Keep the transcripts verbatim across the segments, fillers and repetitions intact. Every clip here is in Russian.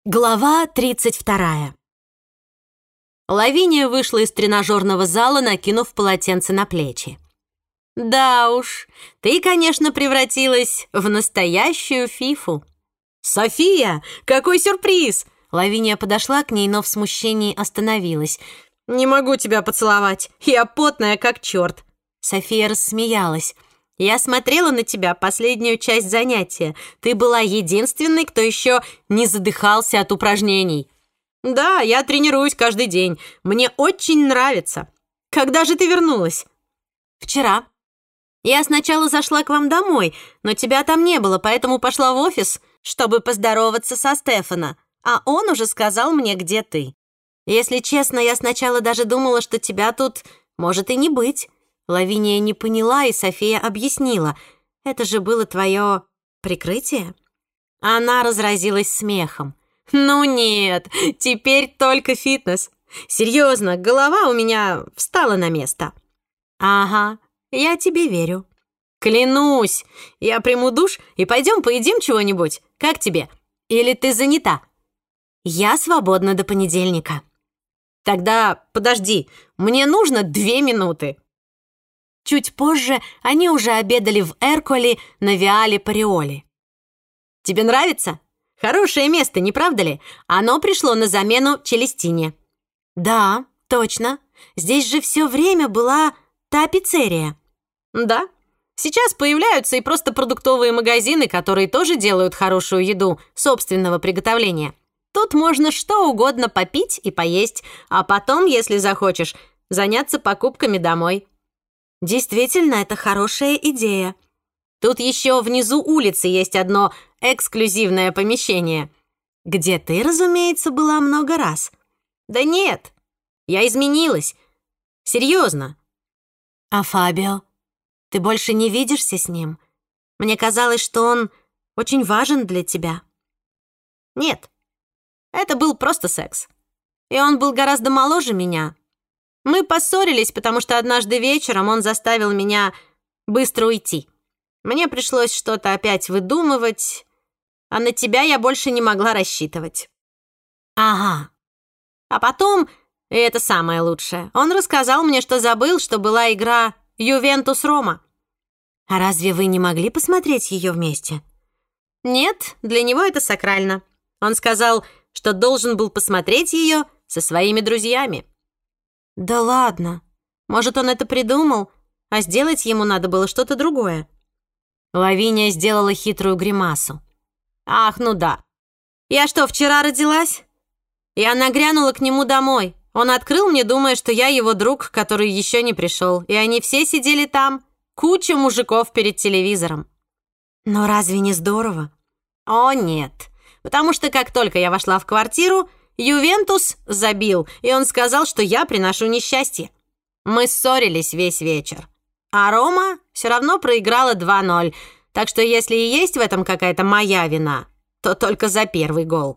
Глава тридцать вторая. Лавиния вышла из тренажерного зала, накинув полотенце на плечи. «Да уж, ты, конечно, превратилась в настоящую фифу». «София, какой сюрприз!» Лавиния подошла к ней, но в смущении остановилась. «Не могу тебя поцеловать, я потная как черт». София рассмеялась. «Я смотрела на тебя последнюю часть занятия. Ты была единственной, кто еще не задыхался от упражнений». «Да, я тренируюсь каждый день. Мне очень нравится. Когда же ты вернулась?» «Вчера. Я сначала зашла к вам домой, но тебя там не было, поэтому пошла в офис, чтобы поздороваться со Стефано. А он уже сказал мне, где ты. Если честно, я сначала даже думала, что тебя тут может и не быть». Лавиния не поняла, и София объяснила. «Это же было твое прикрытие?» Она разразилась смехом. «Ну нет, теперь только фитнес. Серьезно, голова у меня встала на место». «Ага, я тебе верю». «Клянусь, я приму душ и пойдем поедим чего-нибудь. Как тебе? Или ты занята?» «Я свободна до понедельника». «Тогда подожди, мне нужно две минуты». Чуть позже они уже обедали в Эрколи на Виале Париоли. «Тебе нравится? Хорошее место, не правда ли? Оно пришло на замену Челестине». «Да, точно. Здесь же все время была та пиццерия». «Да. Сейчас появляются и просто продуктовые магазины, которые тоже делают хорошую еду собственного приготовления. Тут можно что угодно попить и поесть, а потом, если захочешь, заняться покупками домой». «Действительно, это хорошая идея». «Тут еще внизу улицы есть одно эксклюзивное помещение». «Где ты, разумеется, была много раз». «Да нет, я изменилась. Серьезно». «А Фабио? Ты больше не видишься с ним? Мне казалось, что он очень важен для тебя». «Нет, это был просто секс. И он был гораздо моложе меня. Мы поссорились, потому что однажды вечером он заставил меня быстро уйти. Мне пришлось что-то опять выдумывать, а на тебя я больше не могла рассчитывать». «Ага». А потом, и это самое лучшее, он рассказал мне, что забыл, что была игра «Ювентус-Рома». «А разве вы не могли посмотреть ее вместе?» «Нет, для него это сакрально. Он сказал, что должен был посмотреть ее со своими друзьями». «Да ладно. Может, он это придумал, а сделать ему надо было что-то другое». Лавиния сделала хитрую гримасу. «Ах, ну да. Я что, вчера родилась?» Я нагрянула к нему домой. Он открыл мне, думая, что я его друг, который еще не пришел. И они все сидели там. Куча мужиков перед телевизором. «Но разве не здорово?» «О, нет. Потому что как только я вошла в квартиру, Ювентус забил, и он сказал, что я приношу несчастье. Мы ссорились весь вечер. А Рома все равно проиграла два ноль, так что если и есть в этом какая-то моя вина, то только за первый гол».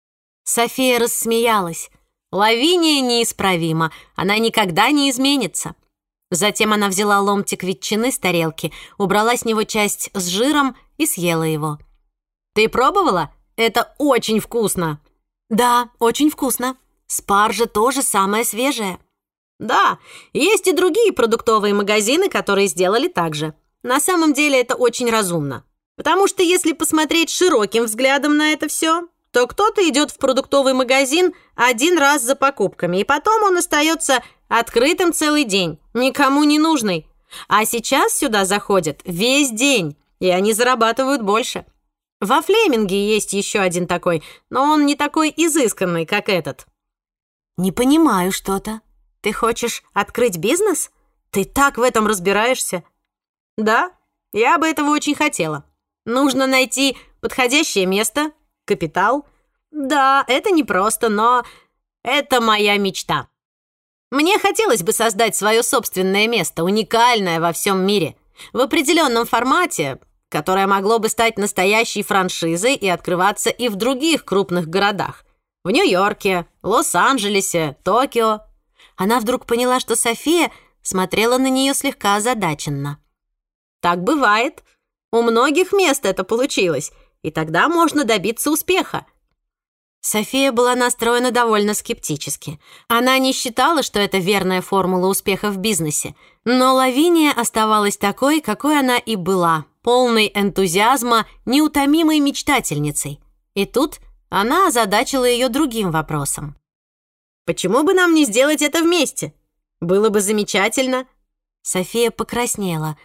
София рассмеялась. Лавиния неисправима, она никогда не изменится. Затем она взяла ломтик ветчины с тарелки, убрала с него часть с жиром и съела его. «Ты пробовала? Это очень вкусно». «Да, очень вкусно. Спаржа тоже самая свежая». «Да, есть и другие продуктовые магазины, которые сделали так же. На самом деле это очень разумно. Потому что если посмотреть широким взглядом на это все, то кто-то идет в продуктовый магазин один раз за покупками, и потом он остается открытым целый день, никому не нужный. А сейчас сюда заходят весь день, и они зарабатывают больше. Во Флеминге есть еще один такой, но он не такой изысканный, как этот». «Не понимаю что-то. Ты хочешь открыть бизнес? Ты так в этом разбираешься?» «Да, я бы этого очень хотела. Нужно найти подходящее место, капитал. Да, это непросто, но это моя мечта. Мне хотелось бы создать свое собственное место, уникальное во всем мире, в определенном формате, которое могло бы стать настоящей франшизой и открываться и в других крупных городах. В Нью-Йорке, Лос-Анджелесе, Токио». Она вдруг поняла, что София смотрела на нее слегка озадаченно. «Так бывает. У многих мест это получилось, и тогда можно добиться успеха». София была настроена довольно скептически. Она не считала, что это верная формула успеха в бизнесе, но Лавиния оставалась такой, какой она и была, полной энтузиазма, неутомимой мечтательницей. И тут она озадачила ее другим вопросом. «Почему бы нам не сделать это вместе? Было бы замечательно». София покраснела.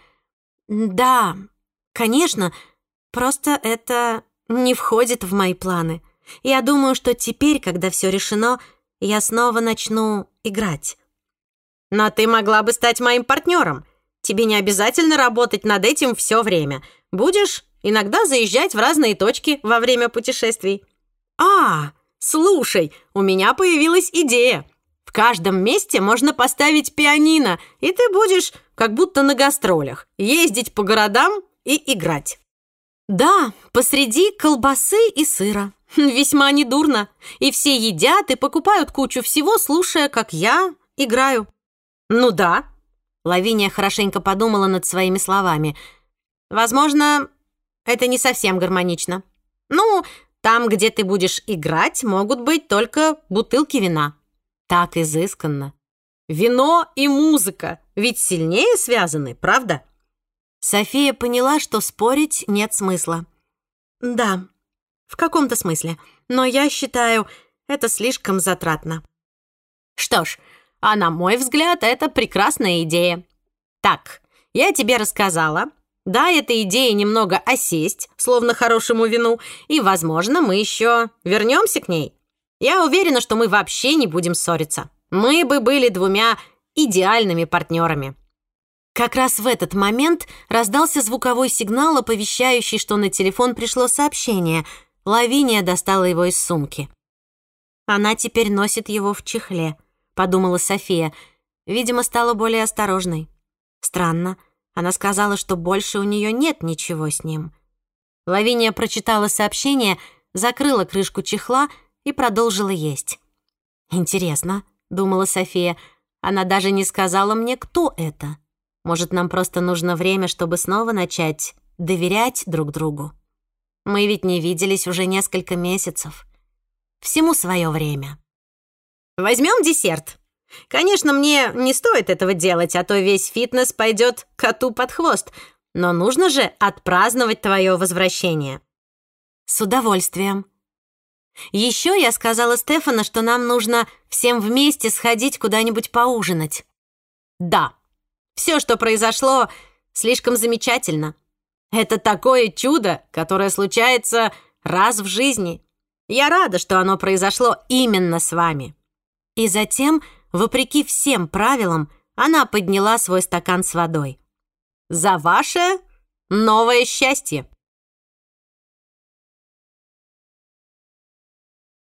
«Да, конечно, просто это не входит в мои планы. Я думаю, что теперь, когда все решено, я снова начну играть». «Но ты могла бы стать моим партнером. Тебе не обязательно работать над этим все время. Будешь иногда заезжать в разные точки во время путешествий». «А, слушай, у меня появилась идея. В каждом месте можно поставить пианино, и ты будешь как будто на гастролях, ездить по городам и играть». «Да, посреди колбасы и сыра. Весьма недурно. И все едят и покупают кучу всего, слушая, как я играю». «Ну да». Лавиния хорошенько подумала над своими словами. «Возможно, это не совсем гармонично. Ну, там, где ты будешь играть, могут быть только бутылки вина». Так изысканно. Вино и музыка ведь сильнее связаны, правда? София поняла, что спорить нет смысла. «Да, в каком-то смысле, но я считаю, это слишком затратно». «Что ж, а на мой взгляд, это прекрасная идея. Так, я тебе рассказала. Дай этой идее немного осесть, словно хорошему вину, и, возможно, мы еще вернемся к ней. Я уверена, что мы вообще не будем ссориться. Мы бы были двумя идеальными партнерами». Как раз в этот момент раздался звуковой сигнал, оповещающий, что на телефон пришло сообщение. Лавиния достала его из сумки. «Она теперь носит его в чехле», — подумала София. Видимо, стала более осторожной. Странно. Она сказала, что больше у нее нет ничего с ним. Лавиния прочитала сообщение, закрыла крышку чехла и продолжила есть. «Интересно», — думала София, — «она даже не сказала мне, кто это. Может, нам просто нужно время, чтобы снова начать доверять друг другу? Мы ведь не виделись уже несколько месяцев. Всему свое время». «Возьмем десерт. Конечно, мне не стоит этого делать, а то весь фитнес пойдет коту под хвост. Но нужно же отпраздновать твое возвращение». «С удовольствием». Еще я сказала Стефану, что нам нужно всем вместе сходить куда-нибудь поужинать. Да, все, что произошло, слишком замечательно. Это такое чудо, которое случается раз в жизни. Я рада, что оно произошло именно с вами». И затем, вопреки всем правилам, она подняла свой стакан с водой. «За ваше новое счастье!»